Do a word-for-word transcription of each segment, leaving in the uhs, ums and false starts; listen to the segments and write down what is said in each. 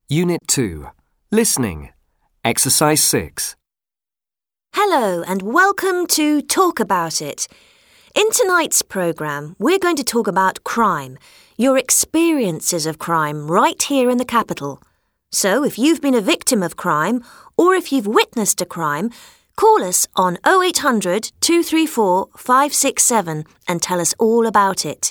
Unit two. Listening. Exercise six. Hello and welcome to Talk About It. In tonight's programme, we're going to talk about crime, your experiences of crime right here in the capital. So if you've been a victim of crime or if you've witnessed a crime, call us on oh eight hundred, two three four, five six seven and tell us all about it.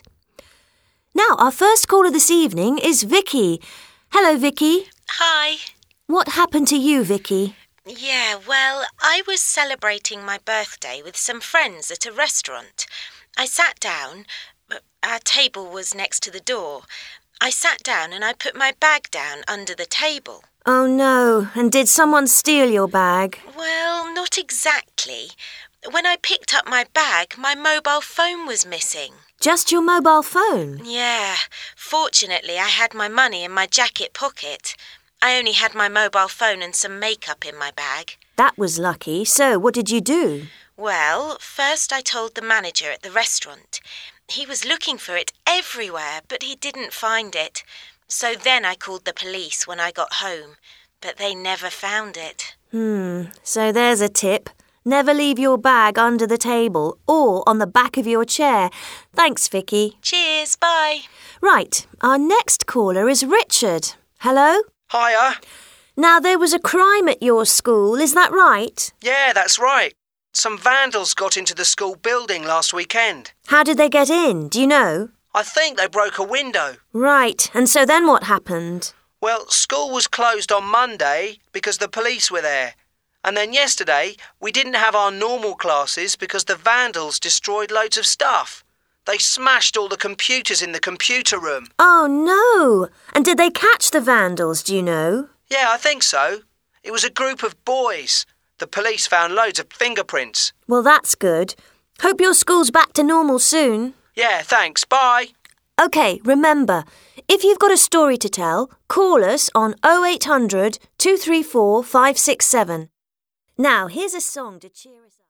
Now, our first caller this evening is Vicky. Hello, Vicky. Hi. What happened to you, Vicky? Yeah, well, I was celebrating my birthday with some friends at a restaurant. I sat down. Our table was next to the door. I sat down and I put my bag down under the table. Oh, no. And did someone steal your bag? Well, not exactly. When I picked up my bag, my mobile phone was missing. Just your mobile phone? Yeah. Fortunately, I had my money in my jacket pocket. I only had my mobile phone and some makeup in my bag. That was lucky. So, what did you do? Well, first I told the manager at the restaurant. He was looking for it everywhere, but he didn't find it. So then I called the police when I got home, but they never found it. Hmm, so there's a tip. Never leave your bag under the table or on the back of your chair. Thanks, Vicky. Cheers, bye. Right, our next caller is Richard. Hello? Hiya. Now, there was a crime at your school, is that right? Yeah, that's right. Some vandals got into the school building last weekend. How did they get in? Do you know? I think they broke a window. Right, and so then what happened? Well, school was closed on Monday because the police were there. And then yesterday, we didn't have our normal classes because the vandals destroyed loads of stuff. They smashed all the computers in the computer room. Oh, no! And did they catch the vandals, do you know? Yeah, I think so. It was a group of boys. The police found loads of fingerprints. Well, that's good. Hope your school's back to normal soon. Yeah, thanks. Bye. OK, remember, if you've got a story to tell, call us on oh eight hundred, two three four, five six seven. Now, here's a song to cheer us up.